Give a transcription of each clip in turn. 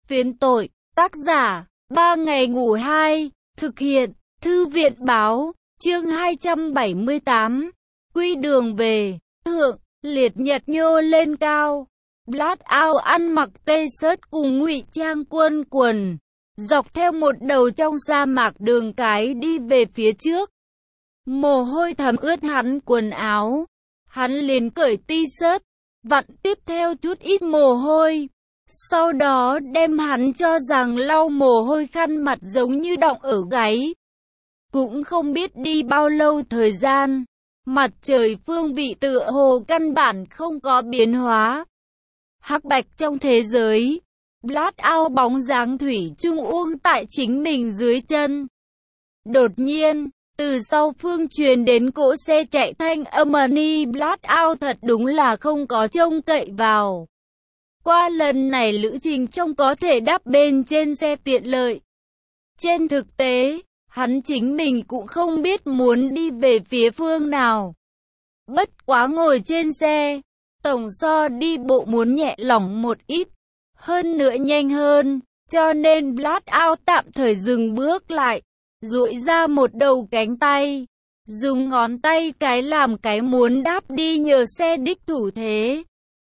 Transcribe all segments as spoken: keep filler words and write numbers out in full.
Phiến tội, tác giả, ba ngày ngủ hai, thực hiện, thư viện báo, chương hai trăm bảy mươi tám, quy đường về, thượng, liệt nhật nhô lên cao, Blackout ăn mặc t-shirt cùng ngụy trang quân quần, dọc theo một đầu trong sa mạc đường cái đi về phía trước. Mồ hôi thấm ướt hắn quần áo, hắn liền cởi t-shirt, vặn tiếp theo chút ít mồ hôi. Sau đó đem hắn cho rằng lau mồ hôi khăn mặt giống như đọng ở gáy. Cũng không biết đi bao lâu thời gian, mặt trời phương vị tựa hồ căn bản không có biến hóa. Hắc bạch trong thế giới, Blackout bóng dáng thủy chung uông tại chính mình dưới chân. Đột nhiên, từ sau phương truyền đến cỗ xe chạy thanh âm ni Blackout thật đúng là không có trông cậy vào. Qua lần này lữ trình trông có thể đáp bên trên xe tiện lợi. Trên thực tế, hắn chính mình cũng không biết muốn đi về phía phương nào. Bất quá ngồi trên xe, tổng so đi bộ muốn nhẹ lỏng một ít, hơn nữa nhanh hơn, cho nên Blackout tạm thời dừng bước lại, duỗi ra một đầu cánh tay, dùng ngón tay cái làm cái muốn đáp đi nhờ xe đích thủ thế.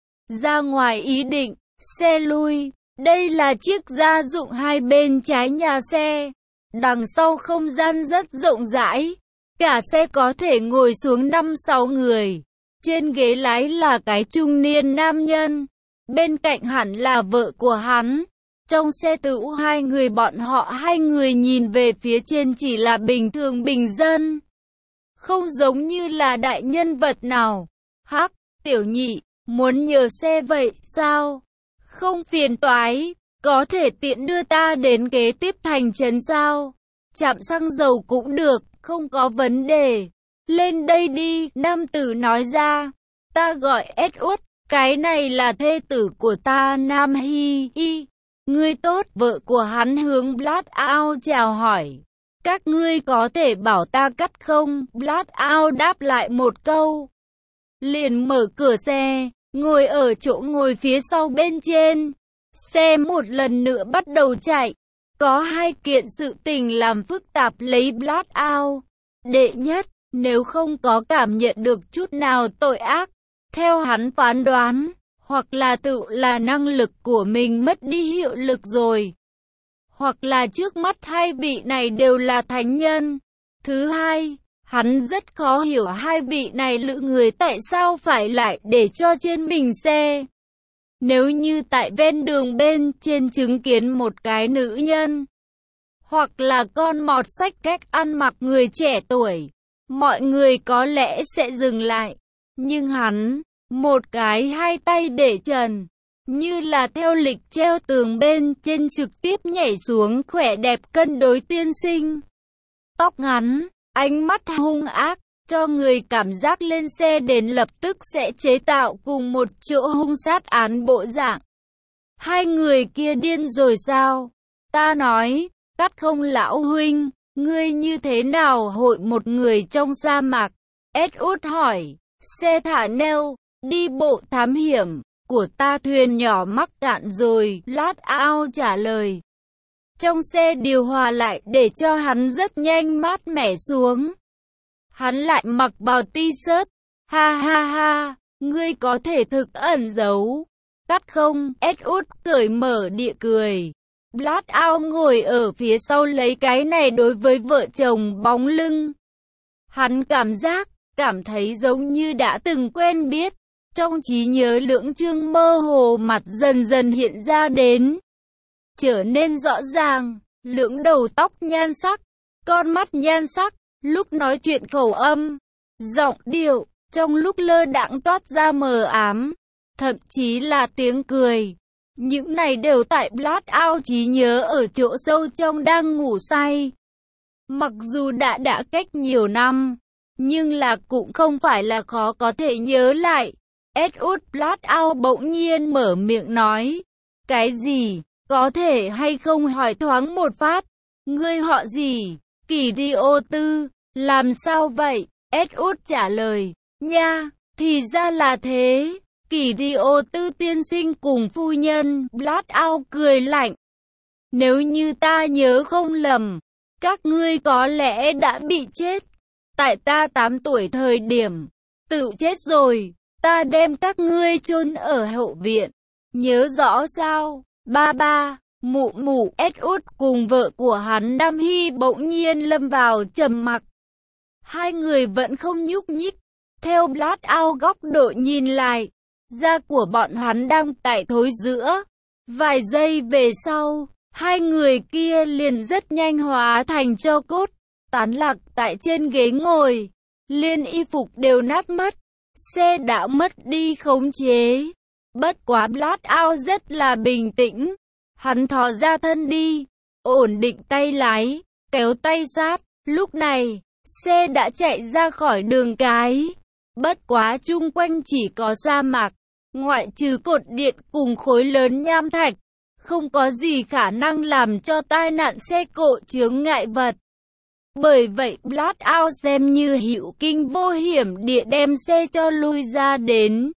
Ra ngoài ý định, xe lui, đây là chiếc gia dụng hai bên trái nhà xe, đằng sau không gian rất rộng rãi, cả xe có thể ngồi xuống năm sáu người, trên ghế lái là cái trung niên nam nhân, bên cạnh hẳn là vợ của hắn, trong xe tựu hai người bọn họ hai người nhìn về phía trên chỉ là bình thường bình dân, không giống như là đại nhân vật nào. Hắc, tiểu nhị, muốn nhờ xe vậy sao? Không phiền toái, có thể tiện đưa ta đến kế tiếp thành trấn sao? Trạm xăng dầu cũng được, không có vấn đề. Lên đây đi, nam tử nói ra. Ta gọi Edward, cái này là thê tử của ta Nam Hi Hi. Ngươi tốt, vợ của hắn hướng Blackout chào hỏi. Các ngươi có thể bảo ta cắt không? Blackout đáp lại một câu. Liền mở cửa xe, ngồi ở chỗ ngồi phía sau bên trên. Xe một lần nữa bắt đầu chạy. Có hai kiện sự tình làm phức tạp lấy Blackout. Đệ nhất, nếu không có cảm nhận được chút nào tội ác, theo hắn phán đoán, hoặc là tự là năng lực của mình mất đi hiệu lực rồi, hoặc là trước mắt hai vị này đều là thánh nhân. Thứ hai, hắn rất khó hiểu hai vị này lữ người tại sao phải lại để cho trên mình xe. Nếu như tại ven đường bên trên chứng kiến một cái nữ nhân, hoặc là con mọt xách cách ăn mặc người trẻ tuổi, mọi người có lẽ sẽ dừng lại. Nhưng hắn, một cái hai tay để trần, như là theo lịch treo tường bên trên trực tiếp nhảy xuống khỏe đẹp cân đối tiên sinh. Tóc ngắn, ánh mắt hung ác, cho người cảm giác lên xe đến lập tức sẽ chế tạo cùng một chỗ hung sát án bộ dạng. Hai người kia điên rồi sao? Ta nói, cắt không lão huynh, ngươi như thế nào hội một người trong sa mạc? Edward hỏi, xe thả neo, đi bộ thám hiểm, của ta thuyền nhỏ mắc cạn rồi, Blackout trả lời. Trong xe điều hòa lại để cho hắn rất nhanh mát mẻ xuống. Hắn lại mặc bào t-shirt, ha ha ha, ngươi có thể thực ẩn giấu. Cắt không? Edward cởi mở địa cười. Blackout ngồi ở phía sau lấy cái này đối với vợ chồng bóng lưng. Hắn cảm giác, cảm thấy giống như đã từng quen biết. Trong trí nhớ lưỡng chương mơ hồ mặt dần dần hiện ra đến. Trở nên rõ ràng, lưỡng đầu tóc nhan sắc, con mắt nhan sắc, lúc nói chuyện khẩu âm, giọng điệu, trong lúc lơ đãng toát ra mờ ám, thậm chí là tiếng cười. Những này đều tại Blackout trí nhớ ở chỗ sâu trong đang ngủ say. Mặc dù đã đã cách nhiều năm, nhưng là cũng không phải là khó có thể nhớ lại. Edward Blackout bỗng nhiên mở miệng nói. Cái gì? Có thể hay không hỏi thoáng một phát? Ngươi họ gì? Kỳ đi ô tư. Làm sao vậy? Edward trả lời. Nha, thì ra là thế. Kỳ đi ô tư tiên sinh cùng phu nhân. Blackout cười lạnh. Nếu như ta nhớ không lầm, các ngươi có lẽ đã bị chết. Tại ta tám tuổi thời điểm, tự chết rồi, ta đem các ngươi chôn ở hậu viện. Nhớ rõ sao? Ba ba, mụ mụ, ét út cùng vợ của hắn Nam Hy bỗng nhiên lâm vào trầm mặc. Hai người vẫn không nhúc nhích. Theo Blackout góc độ nhìn lại, da của bọn hắn đang tại thối rữa. Vài giây về sau, hai người kia liền rất nhanh hóa thành tro cốt, tán lạc tại trên ghế ngồi. Liên y phục đều nát mất, xe đã mất đi khống chế. Bất quá Blackout rất là bình tĩnh. Hắn thò ra thân đi, ổn định tay lái, kéo tay sát. Lúc này, xe đã chạy ra khỏi đường cái. Bất quá chung quanh chỉ có sa mạc, ngoại trừ cột điện cùng khối lớn nham thạch, không có gì khả năng làm cho tai nạn xe cộ chướng ngại vật. Bởi vậy Blackout xem như hữu kinh vô hiểm địa đem xe cho lui ra đến.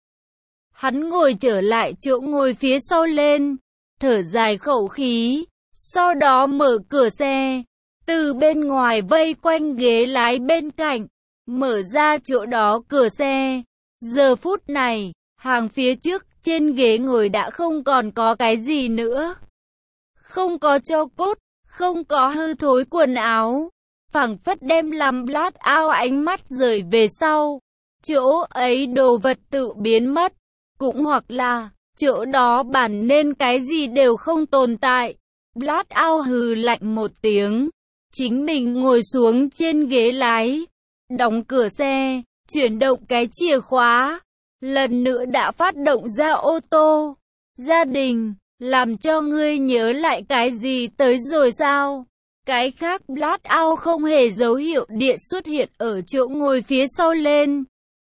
Hắn ngồi trở lại chỗ ngồi phía sau lên, thở dài khẩu khí, sau đó mở cửa xe, từ bên ngoài vây quanh ghế lái bên cạnh, mở ra chỗ đó cửa xe. Giờ phút này, hàng phía trước trên ghế ngồi đã không còn có cái gì nữa. Không có tro cốt, không có hư thối quần áo, phảng phất đem làm Blackout ánh mắt rời về sau. Chỗ ấy đồ vật tự biến mất, cũng hoặc là chỗ đó bản nên cái gì đều không tồn tại. Blackout hừ lạnh một tiếng, chính mình ngồi xuống trên ghế lái, đóng cửa xe, chuyển động cái chìa khóa, lần nữa đã phát động ra ô tô. Gia đình, làm cho ngươi nhớ lại cái gì tới rồi sao? Cái khác Blackout không hề dấu hiệu địa xuất hiện ở chỗ ngồi phía sau lên.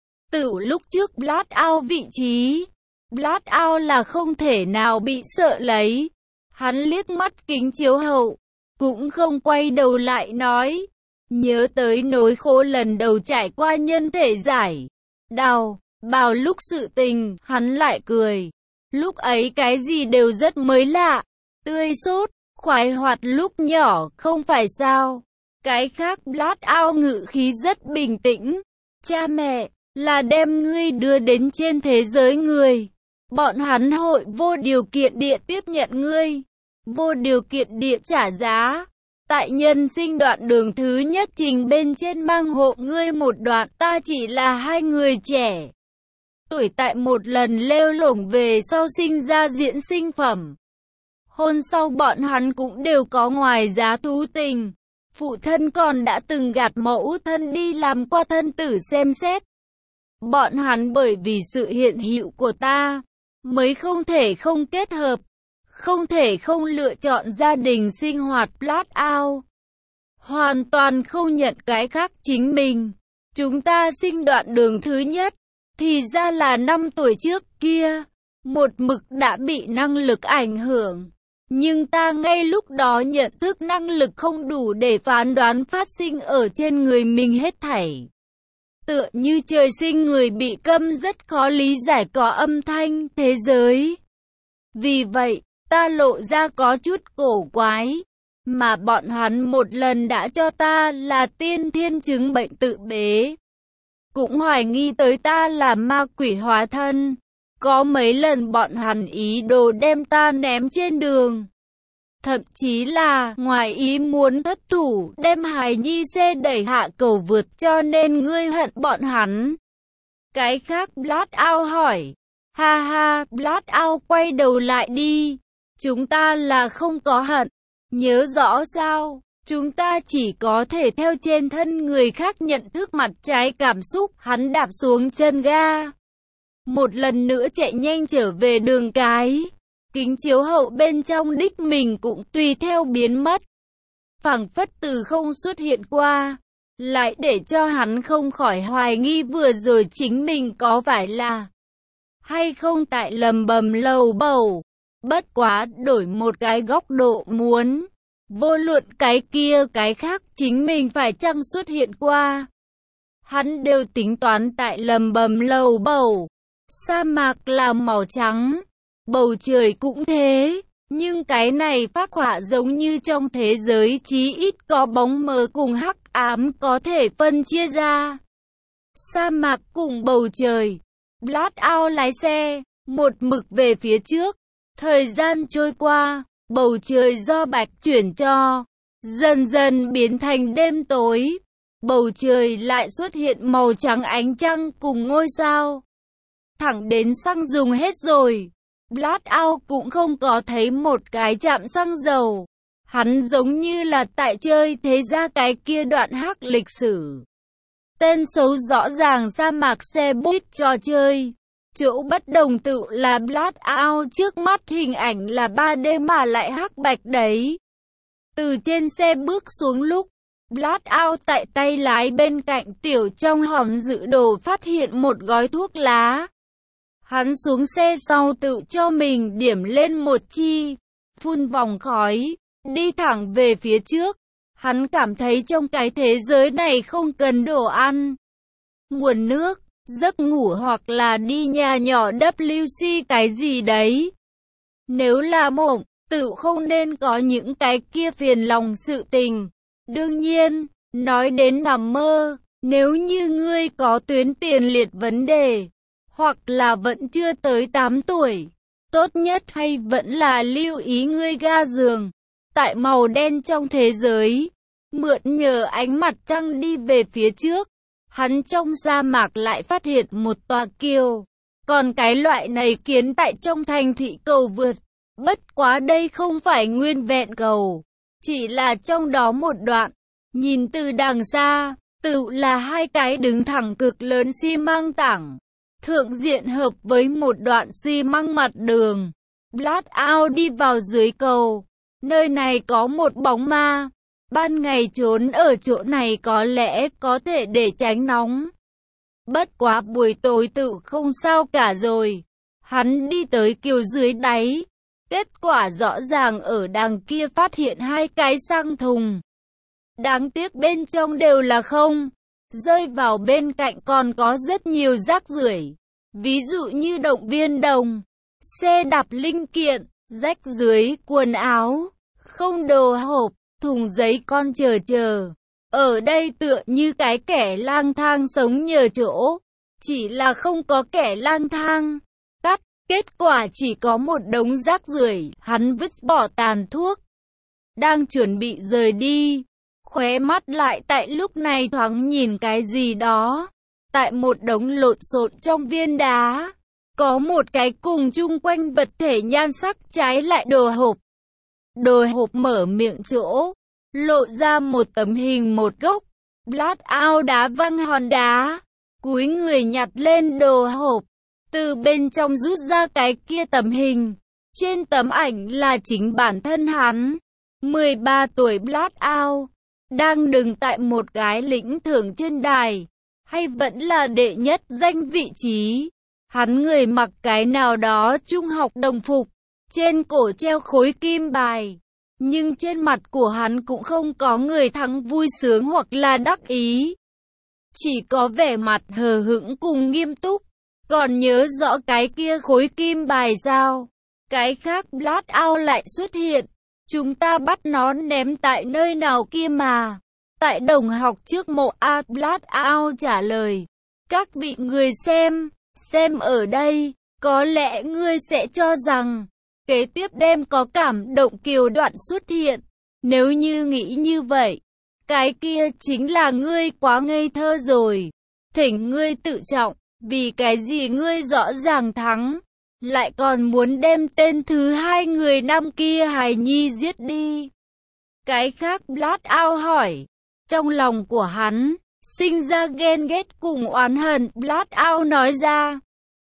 Từ lúc trước Blackout vị trí, Blackout là không thể nào bị sợ lấy. Hắn liếc mắt kính chiếu hậu, cũng không quay đầu lại nói. Nhớ tới nỗi khổ lần đầu trải qua nhân thể giải đau, bào lúc sự tình, hắn lại cười. Lúc ấy cái gì đều rất mới lạ, tươi sốt, khoái hoạt lúc nhỏ, không phải sao? Cái khác Blackout ngữ khí rất bình tĩnh. Cha mẹ, là đem ngươi đưa đến trên thế giới người. Bọn hắn hội vô điều kiện địa tiếp nhận ngươi, vô điều kiện địa trả giá. Tại nhân sinh đoạn đường thứ nhất trình bên trên mang hộ ngươi một đoạn, ta chỉ là hai người trẻ tuổi tại một lần lêu lổng về sau sinh ra diễn sinh phẩm. Hôn sau bọn hắn cũng đều có ngoài giá thú tình. Phụ thân còn đã từng gạt mẫu thân đi làm qua thân tử xem xét. Bọn hắn bởi vì sự hiện hữu của ta, mới không thể không kết hợp, không thể không lựa chọn gia đình sinh hoạt Blackout. Hoàn toàn không nhận cái khác chính mình. Chúng ta sinh đoạn đường thứ nhất, thì ra là năm tuổi trước kia, một mực đã bị năng lực ảnh hưởng. Nhưng ta ngay lúc đó nhận thức năng lực không đủ để phán đoán phát sinh ở trên người mình hết thảy. Tựa như trời sinh người bị câm rất khó lý giải có âm thanh thế giới. Vì vậy, ta lộ ra có chút cổ quái, mà bọn hắn một lần đã cho ta là tiên thiên chứng bệnh tự bế. Cũng hoài nghi tới ta là ma quỷ hóa thân. Có mấy lần bọn hắn ý đồ đem ta ném trên đường. Thậm chí là ngoài ý muốn thất thủ đem hài nhi xe đẩy hạ cầu vượt, cho nên ngươi hận bọn hắn. Cái khác Blackout hỏi. Ha ha, Blackout quay đầu lại đi. Chúng ta là không có hận. Nhớ rõ sao? Chúng ta chỉ có thể theo trên thân người khác nhận thức mặt trái cảm xúc. Hắn đạp xuống chân ga, một lần nữa chạy nhanh trở về đường cái. Kính chiếu hậu bên trong đích mình cũng tùy theo biến mất, phảng phất từ không xuất hiện qua, lại để cho hắn không khỏi hoài nghi vừa rồi chính mình có phải là hay không tại lầm bầm lầu bầu. Bất quá đổi một cái góc độ muốn, vô luận cái kia cái khác chính mình phải chăng xuất hiện qua, hắn đều tính toán tại lầm bầm lầu bầu. Sa mạc là màu trắng, bầu trời cũng thế, Nhưng cái này phác họa giống như trong thế giới chí ít có bóng mờ cùng hắc ám có thể phân chia ra. Sa mạc cùng bầu trời. Blackout lái xe, một mực về phía trước. Thời gian trôi qua, bầu trời do bạch chuyển cho, dần dần biến thành đêm tối. Bầu trời lại xuất hiện màu trắng ánh trăng cùng ngôi sao. Thẳng đến xăng dùng hết rồi, Blackout cũng không có thấy một cái trạm xăng dầu. Hắn giống như là tại chơi thế ra cái kia đoạn hắc lịch sử. Tên xấu rõ ràng sa mạc xe buýt trò chơi. Chỗ bất đồng tự là Blackout trước mắt hình ảnh là ba D mà lại hắc bạch đấy. Từ trên xe bước xuống lúc, Blackout tại tay lái bên cạnh tiểu trong hòm dự đồ phát hiện một gói thuốc lá. Hắn xuống xe sau tự cho mình điểm lên một chi, phun vòng khói, đi thẳng về phía trước. Hắn cảm thấy trong cái thế giới này không cần đồ ăn, nguồn nước, giấc ngủ hoặc là đi nhà nhỏ W C cái gì đấy. Nếu là mộng, tự không nên có những cái kia phiền lòng sự tình. Đương nhiên, nói đến nằm mơ, nếu như ngươi có tuyến tiền liệt vấn đề, hoặc là vẫn chưa tới tám tuổi, tốt nhất hay vẫn là lưu ý ngươi ga giường. Tại màu đen trong thế giới, mượn nhờ ánh mặt trăng đi về phía trước, hắn trong sa mạc lại phát hiện một tòa kiều. Còn cái loại này kiến tại trong thành thị cầu vượt, bất quá đây không phải nguyên vẹn cầu, chỉ là trong đó một đoạn. Nhìn từ đằng xa, tự là hai cái đứng thẳng cực lớn xi măng tảng, thượng diện hợp với một đoạn xi măng mặt đường. Blackout đi vào dưới cầu, nơi này có một bóng ma. Ban ngày trốn ở chỗ này có lẽ có thể để tránh nóng. Bất quá buổi tối tự không sao cả rồi. Hắn đi tới kiều dưới đáy. Kết quả rõ ràng ở đằng kia phát hiện hai cái xăng thùng. Đáng tiếc bên trong đều là không. Rơi vào bên cạnh còn có rất nhiều rác rưởi. Ví dụ như động viên đồng, xe đạp linh kiện, rách dưới, quần áo, không đồ hộp, thùng giấy con chờ chờ. Ở đây tựa như cái kẻ lang thang sống nhờ chỗ. Chỉ là không có kẻ lang thang. Cắt, kết quả chỉ có một đống rác rưởi. Hắn vứt bỏ tàn thuốc, đang chuẩn bị rời đi. Khóe mắt lại tại lúc này thoáng nhìn cái gì đó. Tại một đống lộn xộn trong viên đá, có một cái cùng chung quanh vật thể nhan sắc trái lại đồ hộp. Đồ hộp mở miệng chỗ, lộ ra một tấm hình một gốc. Blackout đá văng hòn đá, cúi người nhặt lên đồ hộp, từ bên trong rút ra cái kia tấm hình. Trên tấm ảnh là chính bản thân hắn, mười ba tuổi Blackout, đang đứng tại một cái lĩnh thưởng trên đài, hay vẫn là đệ nhất danh vị trí. Hắn người mặc cái nào đó trung học đồng phục, trên cổ treo khối kim bài. Nhưng trên mặt của hắn cũng không có người thắng vui sướng hoặc là đắc ý. Chỉ có vẻ mặt hờ hững cùng nghiêm túc. Còn nhớ rõ cái kia khối kim bài sao? Cái khác Blackout lại xuất hiện. Chúng ta bắt nó ném tại nơi nào kia mà? Tại đồng học trước mộ A. Blackout trả lời. Các vị người xem, xem ở đây, có lẽ ngươi sẽ cho rằng kế tiếp đem có cảm động kiều đoạn xuất hiện. Nếu như nghĩ như vậy, cái kia chính là ngươi quá ngây thơ rồi. Thỉnh ngươi tự trọng, vì cái gì ngươi rõ ràng thắng, lại còn muốn đem tên thứ hai người năm kia hài nhi giết đi. Cái khác Blackout hỏi, trong lòng của hắn sinh ra ghen ghét cùng oán hận. Blackout nói ra,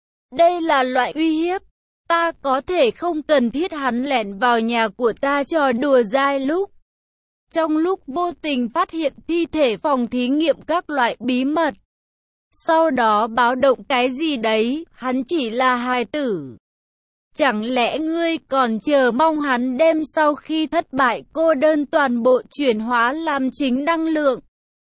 đây là loại uy hiếp. Ta có thể không cần thiết hắn lẻn vào nhà của ta trò đùa dai lúc. Trong lúc vô tình phát hiện thi thể phòng thí nghiệm các loại bí mật. Sau đó báo động cái gì đấy, hắn chỉ là hài tử. Chẳng lẽ ngươi còn chờ mong hắn đem sau khi thất bại cô đơn toàn bộ chuyển hóa làm chính năng lượng,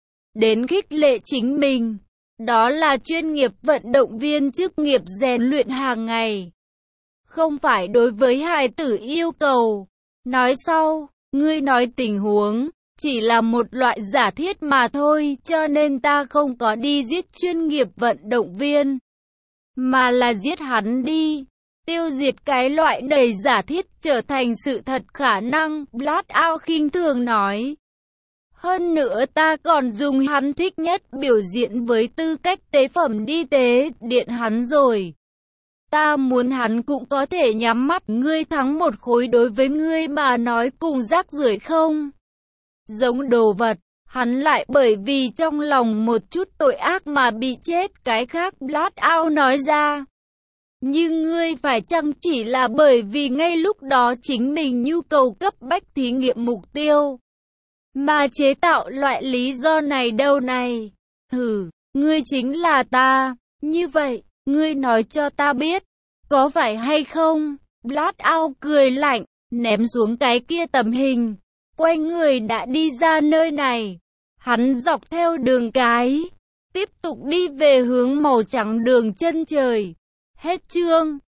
đến khích lệ chính mình. Đó là chuyên nghiệp vận động viên chức nghiệp rèn luyện hàng ngày. không phải đối với hài tử yêu cầu. Nói sau, ngươi nói tình huống, chỉ là một loại giả thiết mà thôi, cho nên ta không có đi giết chuyên nghiệp vận động viên, mà là giết hắn đi. Tiêu diệt cái loại đầy giả thiết trở thành sự thật khả năng, Blackout khinh thường nói. Hơn nữa ta còn dùng hắn thích nhất biểu diễn với tư cách tế phẩm đi tế điện hắn rồi. Ta muốn hắn cũng có thể nhắm mắt, ngươi thắng một khối đối với ngươi mà nói cùng rác rưởi không? Giống đồ vật, hắn lại bởi vì trong lòng một chút tội ác mà bị chết, cái khác Blackout nói ra. Nhưng ngươi phải chăng chỉ là bởi vì ngay lúc đó chính mình nhu cầu cấp bách thí nghiệm mục tiêu, mà chế tạo loại lý do này đâu này? Hừ, ngươi chính là ta. Như vậy, ngươi nói cho ta biết, có phải hay không? Blackout cười lạnh, ném xuống cái kia tấm hình, quay người đã đi ra nơi này. Hắn dọc theo đường cái, tiếp tục đi về hướng màu trắng đường chân trời. Hết chương.